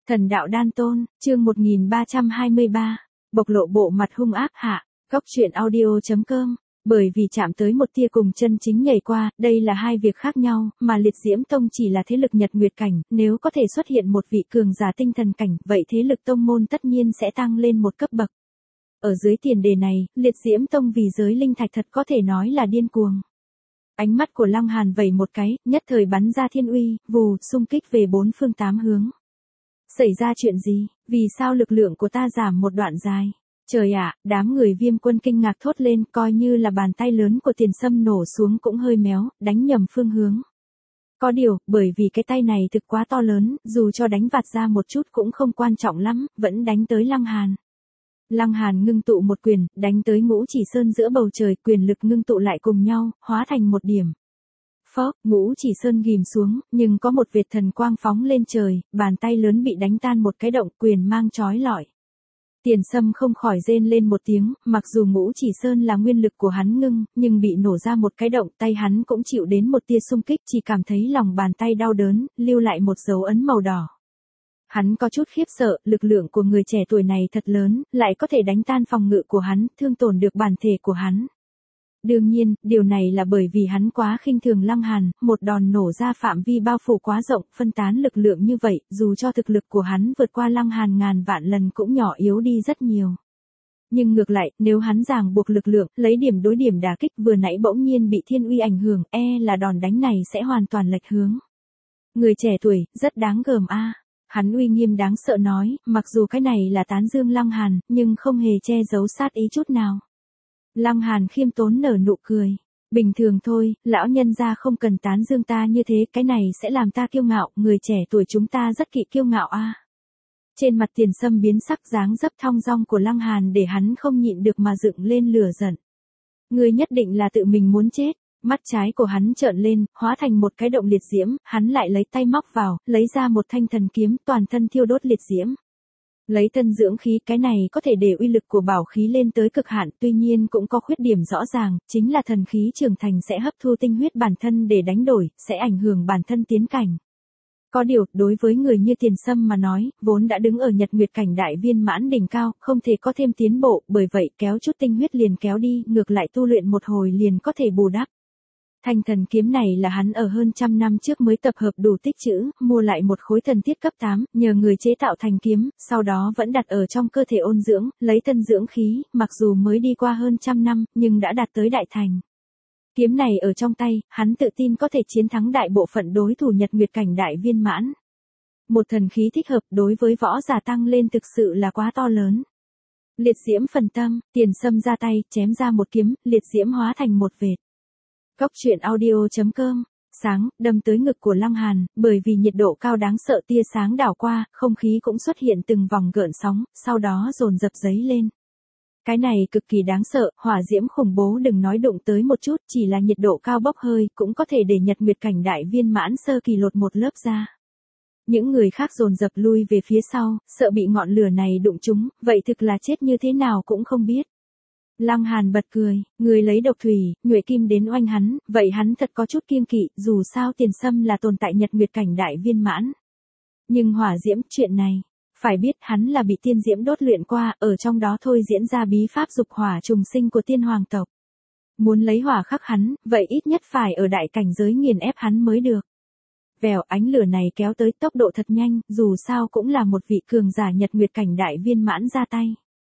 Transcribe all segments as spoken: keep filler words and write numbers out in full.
Thần đạo đan tôn, chương một nghìn ba trăm hai mươi ba, bộc lộ bộ mặt hung ác hạ, góc truyện audio chấm com, bởi vì chạm tới một tia cùng chân chính nhảy qua, đây là hai việc khác nhau, mà liệt diễm tông chỉ là thế lực nhật nguyệt cảnh, nếu có thể xuất hiện một vị cường giả tinh thần cảnh, vậy thế lực tông môn tất nhiên sẽ tăng lên một cấp bậc. Ở dưới tiền đề này, liệt diễm tông vì giới linh thạch thật có thể nói là điên cuồng. Ánh mắt của Lăng Hàn vẩy một cái, nhất thời bắn ra thiên uy, vù, xung kích về bốn phương tám hướng. Xảy ra chuyện gì, vì sao lực lượng của ta giảm một đoạn dài? Trời ạ, đám người Viêm Quân kinh ngạc thốt lên, coi như là bàn tay lớn của Tiền Sâm nổ xuống cũng hơi méo, đánh nhầm phương hướng. Có điều, bởi vì cái tay này thực quá to lớn, dù cho đánh vạt ra một chút cũng không quan trọng lắm, vẫn đánh tới Lăng Hàn. Lăng Hàn ngưng tụ một quyền, đánh tới Ngũ Chỉ Sơn giữa bầu trời, quyền lực ngưng tụ lại cùng nhau, hóa thành một điểm. Phốc, Ngũ Chỉ Sơn ghim xuống, nhưng có một vệt thần quang phóng lên trời, bàn tay lớn bị đánh tan một cái động, quyền mang chói lọi. Tiền Sâm không khỏi rên lên một tiếng, mặc dù Ngũ Chỉ Sơn là nguyên lực của hắn ngưng, nhưng bị nổ ra một cái động, tay hắn cũng chịu đến một tia xung kích, chỉ cảm thấy lòng bàn tay đau đớn, lưu lại một dấu ấn màu đỏ. Hắn có chút khiếp sợ, lực lượng của người trẻ tuổi này thật lớn, lại có thể đánh tan phòng ngự của hắn, thương tổn được bản thể của hắn. Đương nhiên, điều này là bởi vì hắn quá khinh thường Lăng Hàn, một đòn nổ ra phạm vi bao phủ quá rộng, phân tán lực lượng như vậy, dù cho thực lực của hắn vượt qua Lăng Hàn ngàn vạn lần cũng nhỏ yếu đi rất nhiều. Nhưng ngược lại, nếu hắn ràng buộc lực lượng, lấy điểm đối điểm đả kích vừa nãy bỗng nhiên bị thiên uy ảnh hưởng, e là đòn đánh này sẽ hoàn toàn lệch hướng. Người trẻ tuổi, rất đáng gờm a. À. Hắn uy nghiêm đáng sợ nói, mặc dù cái này là tán dương Lăng Hàn, nhưng không hề che giấu sát ý chút nào. Lăng Hàn khiêm tốn nở nụ cười. Bình thường thôi, lão nhân gia không cần tán dương ta như thế, cái này sẽ làm ta kiêu ngạo, người trẻ tuổi chúng ta rất kỵ kiêu ngạo a. À. Trên mặt Tiền Sâm biến sắc, dáng dấp thong dong của Lăng Hàn để hắn không nhịn được mà dựng lên lửa giận. Ngươi nhất định là tự mình muốn chết. Mắt trái của hắn trợn lên, hóa thành một cái động liệt diễm, hắn lại lấy tay móc vào, lấy ra một thanh thần kiếm, toàn thân thiêu đốt liệt diễm. Lấy thân dưỡng khí, cái này có thể để uy lực của bảo khí lên tới cực hạn, tuy nhiên cũng có khuyết điểm rõ ràng, chính là thần khí trưởng thành sẽ hấp thu tinh huyết bản thân để đánh đổi, sẽ ảnh hưởng bản thân tiến cảnh. Có điều, đối với người như Tiền Sâm mà nói, vốn đã đứng ở nhật nguyệt cảnh đại viên mãn đỉnh cao, không thể có thêm tiến bộ, bởi vậy kéo chút tinh huyết liền kéo đi, ngược lại tu luyện một hồi liền có thể bù đắp. Thanh thần kiếm này là hắn ở hơn trăm năm trước mới tập hợp đủ tích trữ, mua lại một khối thần thiết cấp tám, nhờ người chế tạo thành kiếm, sau đó vẫn đặt ở trong cơ thể ôn dưỡng, lấy thân dưỡng khí, mặc dù mới đi qua hơn trăm năm, nhưng đã đạt tới đại thành. Kiếm này ở trong tay, hắn tự tin có thể chiến thắng đại bộ phận đối thủ nhật nguyệt cảnh đại viên mãn. Một thần khí thích hợp đối với võ giả tăng lên thực sự là quá to lớn. Liệt diễm phần tâm, Tiền Sâm ra tay, chém ra một kiếm, liệt diễm hóa thành một vệt. Góc truyện audio chấm com, sáng, đâm tới ngực của Lăng Hàn, bởi vì nhiệt độ cao đáng sợ tia sáng đảo qua, không khí cũng xuất hiện từng vòng gợn sóng, sau đó dồn dập dấy lên. Cái này cực kỳ đáng sợ, hỏa diễm khủng bố đừng nói đụng tới một chút, chỉ là nhiệt độ cao bốc hơi, cũng có thể để nhật nguyệt cảnh đại viên mãn sơ kỳ lột một lớp da. Những người khác dồn dập lui về phía sau, sợ bị ngọn lửa này đụng trúng, vậy thực là chết như thế nào cũng không biết. Lăng Hàn bật cười, người lấy độc thủy, nhuệ kim đến oanh hắn, vậy hắn thật có chút kiêng kỵ, dù sao Tiền Sâm là tồn tại nhật nguyệt cảnh đại viên mãn. Nhưng hỏa diễm, chuyện này, phải biết hắn là bị tiên diễm đốt luyện qua, ở trong đó thôi diễn ra bí pháp dục hỏa trùng sinh của tiên hoàng tộc. Muốn lấy hỏa khắc hắn, vậy ít nhất phải ở đại cảnh giới nghiền ép hắn mới được. Vèo, ánh lửa này kéo tới tốc độ thật nhanh, dù sao cũng là một vị cường giả nhật nguyệt cảnh đại viên mãn ra tay.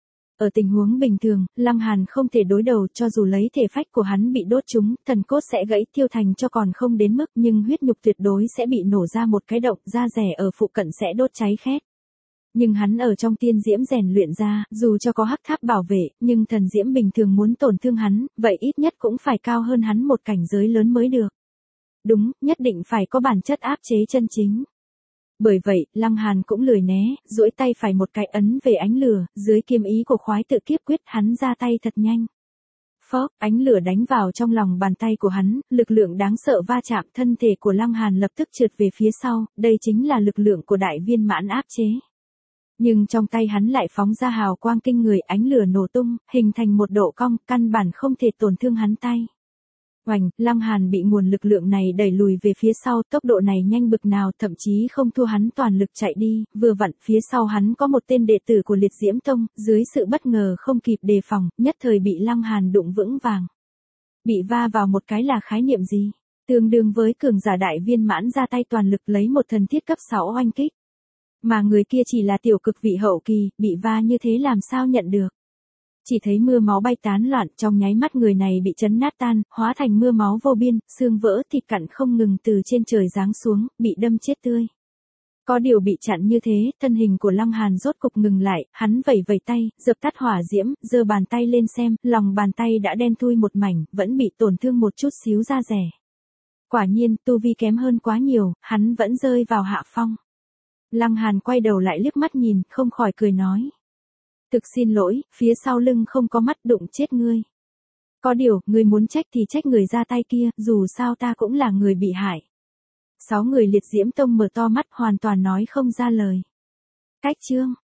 Ở tình huống bình thường, Lăng Hàn không thể đối đầu, cho dù lấy thể phách của hắn bị đốt trúng, thần cốt sẽ gãy tiêu thành cho còn không đến mức, nhưng huyết nhục tuyệt đối sẽ bị nổ ra một cái động, da rẻ ở phụ cận sẽ đốt cháy khét. Nhưng hắn ở trong tiên diễm rèn luyện ra, dù cho có hắc tháp bảo vệ, nhưng thần diễm bình thường muốn tổn thương hắn, vậy ít nhất cũng phải cao hơn hắn một cảnh giới lớn mới được. Đúng, nhất định phải có bản chất áp chế chân chính. Bởi vậy, Lăng Hàn cũng lười né, duỗi tay phải một cái ấn về ánh lửa, dưới kiếm ý của khoái tự kiếp quyết hắn ra tay thật nhanh. Phốc, ánh lửa đánh vào trong lòng bàn tay của hắn, lực lượng đáng sợ va chạm, thân thể của Lăng Hàn lập tức trượt về phía sau, đây chính là lực lượng của đại viên mãn áp chế. Nhưng trong tay hắn lại phóng ra hào quang kinh người, ánh lửa nổ tung, hình thành một độ cong, căn bản không thể tổn thương hắn tay. Oành, Lăng Hàn bị nguồn lực lượng này đẩy lùi về phía sau, tốc độ này nhanh bực nào, thậm chí không thua hắn toàn lực chạy đi, vừa vặn phía sau hắn có một tên đệ tử của Liệt Diễm Tông, dưới sự bất ngờ không kịp đề phòng, nhất thời bị Lăng Hàn đụng vững vàng. Bị va vào một cái là khái niệm gì? Tương đương với cường giả đại viên mãn ra tay toàn lực lấy một thần thiết cấp sáu oanh kích. Mà người kia chỉ là tiểu cực vị hậu kỳ, bị va như thế làm sao nhận được. Chỉ thấy mưa máu bay tán loạn, trong nháy mắt người này bị chấn nát tan, hóa thành mưa máu vô biên, xương vỡ thịt cặn không ngừng từ trên trời giáng xuống, bị đâm chết tươi. Có điều bị chặn như thế, thân hình của Lăng Hàn rốt cục ngừng lại, hắn vẩy vẩy tay, dập tắt hỏa diễm, giơ bàn tay lên xem, lòng bàn tay đã đen thui một mảnh, vẫn bị tổn thương một chút xíu da rẻ. Quả nhiên, tu vi kém hơn quá nhiều, hắn vẫn rơi vào hạ phong. Lăng Hàn quay đầu lại liếc mắt nhìn, không khỏi cười nói. Thực xin lỗi, phía sau lưng không có mắt đụng chết ngươi. Có điều, ngươi muốn trách thì trách người ra tay kia, dù sao ta cũng là người bị hại. Sáu người Liệt Diễm Tông mở to mắt hoàn toàn nói không ra lời. Cách chương